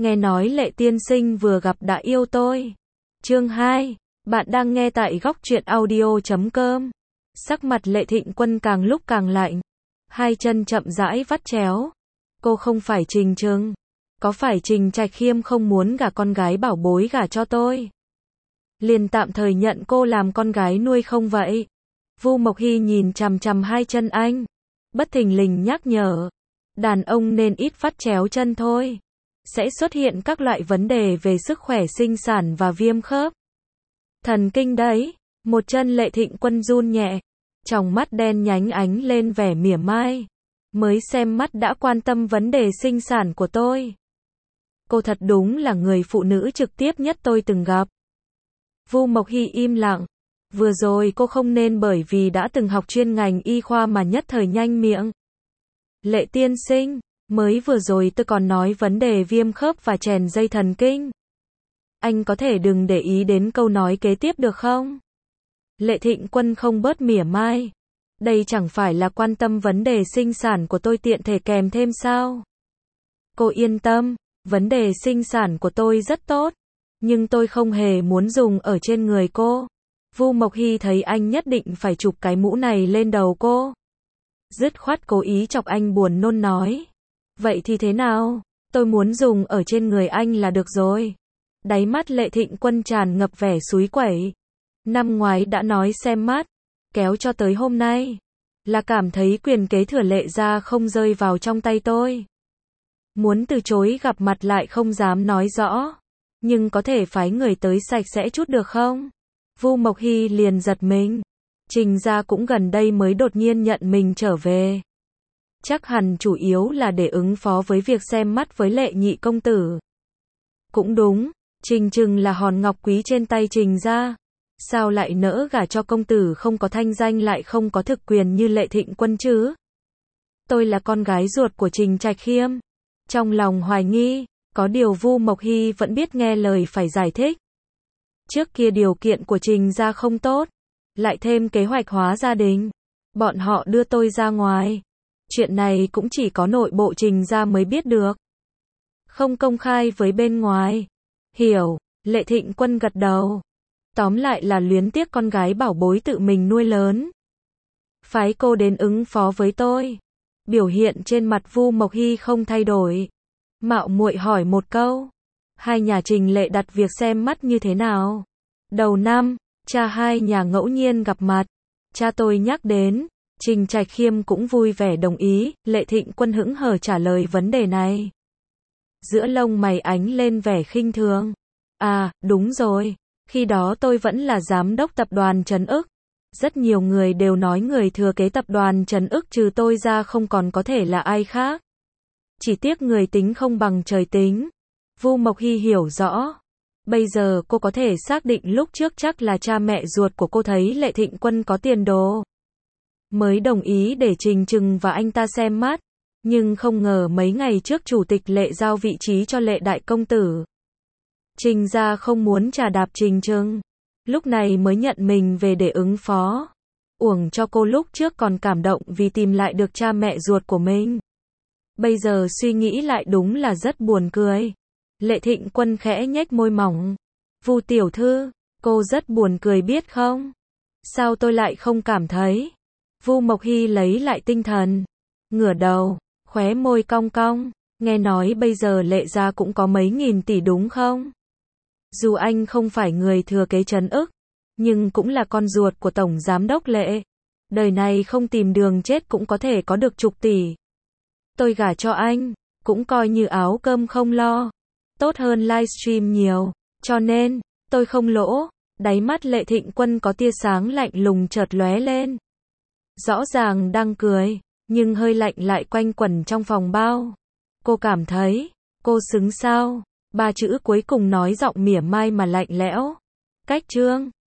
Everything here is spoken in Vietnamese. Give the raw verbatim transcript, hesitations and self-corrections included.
nghe nói Lệ tiên sinh vừa gặp đã yêu tôi. Chương hai, bạn đang nghe tại góc truyện audio chấm com. Sắc mặt Lệ Thịnh Quân càng lúc càng lạnh, hai chân chậm rãi vắt chéo. Cô không phải Trình Trừng, có phải Trình Trạch Khiêm không muốn gả con gái bảo bối gả cho tôi, liền tạm thời nhận cô làm con gái nuôi không vậy? Vu Mộc Hy nhìn chằm chằm hai chân anh, bất thình lình nhắc nhở, đàn ông nên ít vắt chéo chân thôi, sẽ xuất hiện các loại vấn đề về sức khỏe sinh sản và viêm khớp. Thần kinh đấy. Một chân Lệ Thịnh Quân run nhẹ, tròng mắt đen nhánh ánh lên vẻ mỉa mai. Mới xem mắt đã quan tâm vấn đề sinh sản của tôi. Cô thật đúng là người phụ nữ trực tiếp nhất tôi từng gặp. Vu Mộc Hy im lặng. Vừa rồi cô không nên bởi vì đã từng học chuyên ngành y khoa mà nhất thời nhanh miệng. Lệ tiên sinh, mới vừa rồi tôi còn nói vấn đề viêm khớp và chèn dây thần kinh. Anh có thể đừng để ý đến câu nói kế tiếp được không? Lệ Thịnh Quân không bớt mỉa mai. Đây chẳng phải là quan tâm vấn đề sinh sản của tôi tiện thể kèm thêm sao? Cô yên tâm, vấn đề sinh sản của tôi rất tốt, nhưng tôi không hề muốn dùng ở trên người cô. Vu Mộc Hy thấy anh nhất định phải chụp cái mũ này lên đầu cô. Dứt khoát cố ý chọc anh buồn nôn nói. Vậy thì thế nào? Tôi muốn dùng ở trên người anh là được rồi. Đáy mắt Lệ Thịnh Quân tràn ngập vẻ xúi quẩy. Năm ngoái đã nói xem mắt, kéo cho tới hôm nay, là cảm thấy quyền kế thừa Lệ gia không rơi vào trong tay tôi. Muốn từ chối gặp mặt lại không dám nói rõ, nhưng có thể phái người tới sạch sẽ chút được không? Vu Mộc Hy liền giật mình. Trình gia cũng gần đây mới đột nhiên nhận mình trở về. Chắc hẳn chủ yếu là để ứng phó với việc xem mắt với Lệ nhị công tử. Cũng đúng, Trình Trừng là hòn ngọc quý trên tay Trình gia. Sao lại nỡ gả cho công tử không có thanh danh lại không có thực quyền như Lệ Thịnh Quân chứ? Tôi là con gái ruột của Trình Trạch Khiêm. Trong lòng hoài nghi, có điều Vu Mộc Hy vẫn biết nghe lời phải giải thích. Trước kia điều kiện của Trình gia không tốt, lại thêm kế hoạch hóa gia đình, bọn họ đưa tôi ra ngoài. Chuyện này cũng chỉ có nội bộ Trình gia mới biết được, không công khai với bên ngoài. Hiểu, Lệ Thịnh Quân gật đầu. Tóm lại là luyến tiếc con gái bảo bối tự mình nuôi lớn, phái cô đến ứng phó với tôi. Biểu hiện trên mặt Vu Mộc Hy không thay đổi, mạo muội hỏi một câu, hai nhà Trình Lệ đặt việc xem mắt như thế nào? Đầu năm, cha hai nhà ngẫu nhiên gặp mặt, cha tôi nhắc đến, Trình Trạch Khiêm cũng vui vẻ đồng ý. Lệ Thịnh Quân hững hờ trả lời vấn đề này, giữa lông mày ánh lên vẻ khinh thường. À, đúng rồi. Khi đó tôi vẫn là giám đốc tập đoàn Trấn Ức. Rất nhiều người đều nói người thừa kế tập đoàn Trấn Ức trừ tôi ra không còn có thể là ai khác. Chỉ tiếc người tính không bằng trời tính. Vu Mộc Hy hiểu rõ. Bây giờ cô có thể xác định lúc trước chắc là cha mẹ ruột của cô thấy Lệ Thịnh Quân có tiền đồ, mới đồng ý để Trình Trừng và anh ta xem mắt. Nhưng không ngờ mấy ngày trước chủ tịch Lệ giao vị trí cho Lệ đại công tử. Trình gia không muốn trà đạp Trình Trừng, lúc này mới nhận mình về để ứng phó. Uổng cho cô lúc trước còn cảm động vì tìm lại được cha mẹ ruột của mình. Bây giờ suy nghĩ lại đúng là rất buồn cười. Lệ Thịnh Quân khẽ nhếch môi mỏng. Vu tiểu thư, cô rất buồn cười biết không? Sao tôi lại không cảm thấy? Vu Mộc Hy lấy lại tinh thần, ngửa đầu, khóe môi cong cong. Nghe nói bây giờ Lệ gia cũng có mấy nghìn tỷ đúng không? Dù anh không phải người thừa kế Trấn Ức, nhưng cũng là con ruột của Tổng Giám đốc Lệ. Đời này không tìm đường chết cũng có thể có được chục tỷ. Tôi gả cho anh, cũng coi như áo cơm không lo. Tốt hơn livestream nhiều, cho nên, tôi không lỗ. Đáy mắt Lệ Thịnh Quân có tia sáng lạnh lùng chợt lóe lên. Rõ ràng đang cười, nhưng hơi lạnh lại quanh quẩn trong phòng bao. Cô cảm thấy, cô xứng sao? Ba chữ cuối cùng nói giọng mỉa mai mà lạnh lẽo. Cách chương